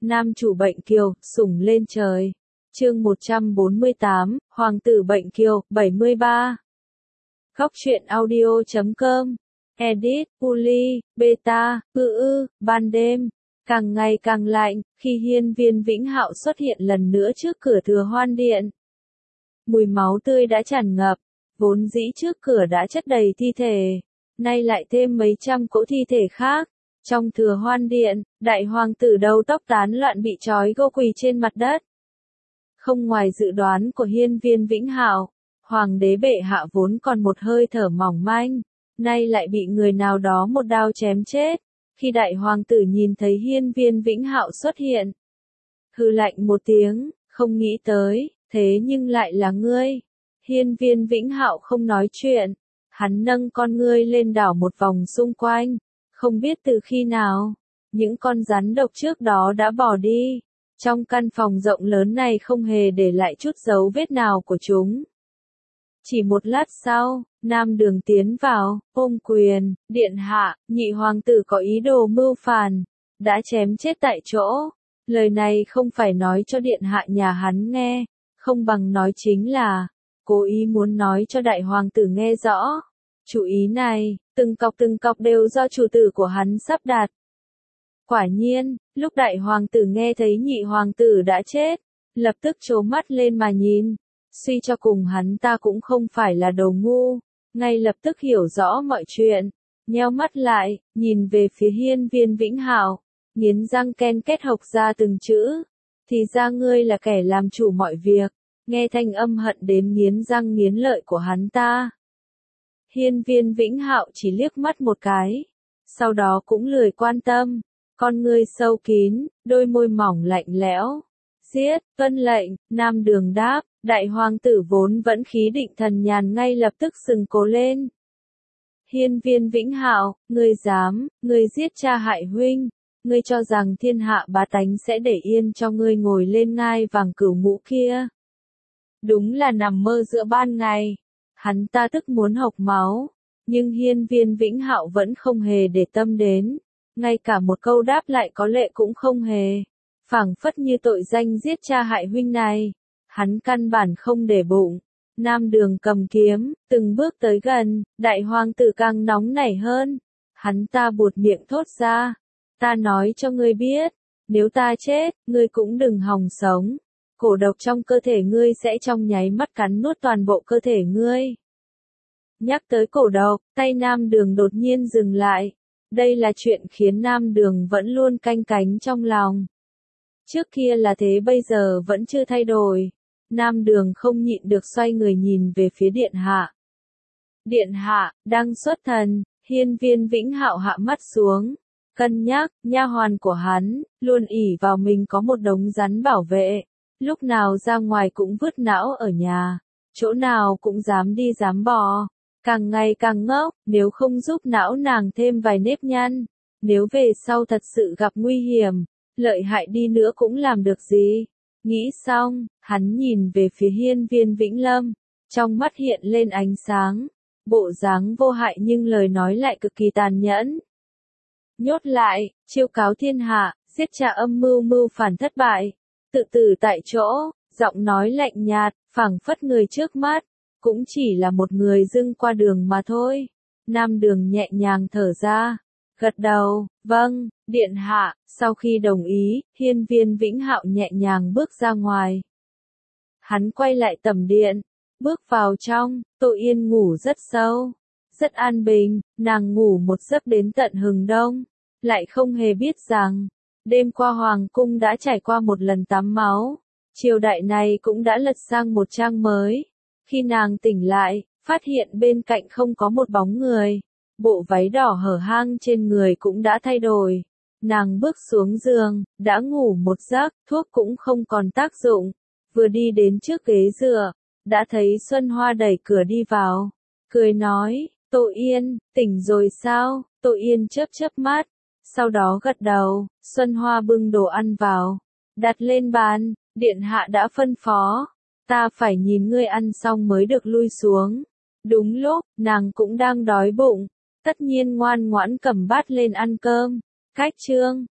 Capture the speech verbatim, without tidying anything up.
Nam chủ bệnh kiều, sủng lên trời. Chương một trăm bốn mươi tám, Hoàng tử bệnh kiều, bảy mươi ba. Góc truyện audio chấm com. Edit, Uli, Beta, ư ư, ban đêm. Càng ngày càng lạnh, khi hiên viên Vĩnh Hạo xuất hiện lần nữa trước cửa Thừa Hoan Điện. Mùi máu tươi đã tràn ngập, vốn dĩ trước cửa đã chất đầy thi thể, nay lại thêm mấy trăm cỗ thi thể khác. Trong Thừa Hoan Điện, đại hoàng tử đầu tóc tán loạn bị trói gô quỳ trên mặt đất. Không ngoài dự đoán của hiên viên Vĩnh Hạo, hoàng đế bệ hạ vốn còn một hơi thở mỏng manh, nay lại bị người nào đó một đao chém chết. Khi đại hoàng tử nhìn thấy hiên viên Vĩnh Hạo xuất hiện, hừ lạnh một tiếng, không nghĩ tới, thế nhưng lại là ngươi. Hiên viên Vĩnh Hạo không nói chuyện, hắn nâng con ngươi lên đảo một vòng xung quanh, không biết từ khi nào, những con rắn độc trước đó đã bỏ đi. Trong căn phòng rộng lớn này không hề để lại chút dấu vết nào của chúng. Chỉ một lát sau, Nam Đường tiến vào, ôm quyền, điện hạ, nhị hoàng tử có ý đồ mưu phản, đã chém chết tại chỗ. Lời này không phải nói cho điện hạ nhà hắn nghe, không bằng nói chính là, cố ý muốn nói cho đại hoàng tử nghe rõ. Chủ ý này, từng cọc từng cọc đều do chủ tử của hắn sắp đặt. Quả nhiên, lúc đại hoàng tử nghe thấy nhị hoàng tử đã chết, lập tức trố mắt lên mà nhìn. Suy cho cùng hắn ta cũng không phải là đồ ngu, ngay lập tức hiểu rõ mọi chuyện, nheo mắt lại, nhìn về phía hiên viên Vĩnh Hạo, nghiến răng ken kết hộc ra từng chữ. Thì ra ngươi là kẻ làm chủ mọi việc. Nghe thanh âm hận đến nghiến răng nghiến lợi của hắn ta, hiên viên Vĩnh Hạo chỉ liếc mắt một cái, sau đó cũng lười quan tâm, con ngươi sâu kín, đôi môi mỏng lạnh lẽo. Giết, tuân lệnh, Nam Đường đáp, đại hoàng tử vốn vẫn khí định thần nhàn ngay lập tức sừng cố lên. Hiên viên Vĩnh Hạo, ngươi dám, ngươi giết cha hại huynh, ngươi cho rằng thiên hạ bá tánh sẽ để yên cho ngươi ngồi lên ngai vàng cửu ngũ kia. Đúng là nằm mơ giữa ban ngày. Hắn ta tức muốn hộc máu, nhưng hiên viên Vĩnh Hạo vẫn không hề để tâm đến, ngay cả một câu đáp lại có lệ cũng không hề. Phảng phất như tội danh giết cha hại huynh này, hắn căn bản không để bụng. Nam Đường cầm kiếm, từng bước tới gần, đại hoàng tử càng nóng nảy hơn. Hắn ta buột miệng thốt ra, ta nói cho ngươi biết, nếu ta chết, ngươi cũng đừng hòng sống. Cổ độc trong cơ thể ngươi sẽ trong nháy mắt cắn nuốt toàn bộ cơ thể ngươi. Nhắc tới cổ độc, tay Nam Đường đột nhiên dừng lại. Đây là chuyện khiến Nam Đường vẫn luôn canh cánh trong lòng. Trước kia là thế bây giờ vẫn chưa thay đổi. Nam Đường không nhịn được xoay người nhìn về phía điện hạ. Điện hạ, đang xuất thần, hiên viên Vĩnh Hạo hạ mắt xuống. Cân nhắc, nha hoàn của hắn, luôn ỷ vào mình có một đống rắn bảo vệ. Lúc nào ra ngoài cũng vứt não ở nhà, chỗ nào cũng dám đi dám bò, càng ngày càng ngốc, nếu không giúp não nàng thêm vài nếp nhăn, nếu về sau thật sự gặp nguy hiểm, lợi hại đi nữa cũng làm được gì. Nghĩ xong, hắn nhìn về phía hiên viên Vĩnh Lâm, trong mắt hiện lên ánh sáng, bộ dáng vô hại nhưng lời nói lại cực kỳ tàn nhẫn. Nhốt lại, chiêu cáo thiên hạ, giết cha âm mưu mưu phản thất bại. Tự tử tại chỗ, giọng nói lạnh nhạt, phảng phất người trước mắt, cũng chỉ là một người dưng qua đường mà thôi. Nam Đường nhẹ nhàng thở ra, gật đầu, vâng, điện hạ. Sau khi đồng ý, hiên viên Vĩnh Hạo nhẹ nhàng bước ra ngoài. Hắn quay lại tầm điện, bước vào trong, Tô Yên ngủ rất sâu, rất an bình, nàng ngủ một giấc đến tận hừng đông, lại không hề biết rằng, đêm qua hoàng cung đã trải qua một lần tắm máu, triều đại này cũng đã lật sang một trang mới. Khi nàng tỉnh lại, phát hiện bên cạnh không có một bóng người, bộ váy đỏ hở hang trên người cũng đã thay đổi. Nàng bước xuống giường, đã ngủ một giấc, thuốc cũng không còn tác dụng, vừa đi đến trước ghế dựa, đã thấy Xuân Hoa đẩy cửa đi vào, cười nói, Tô Yên, tỉnh rồi sao? Tô Yên chớp chớp mắt, sau đó gật đầu. Xuân Hoa bưng đồ ăn vào, đặt lên bàn, điện hạ đã phân phó, ta phải nhìn ngươi ăn xong mới được lui xuống. Đúng lúc, nàng cũng đang đói bụng, tất nhiên ngoan ngoãn cầm bát lên ăn cơm. Cách chương,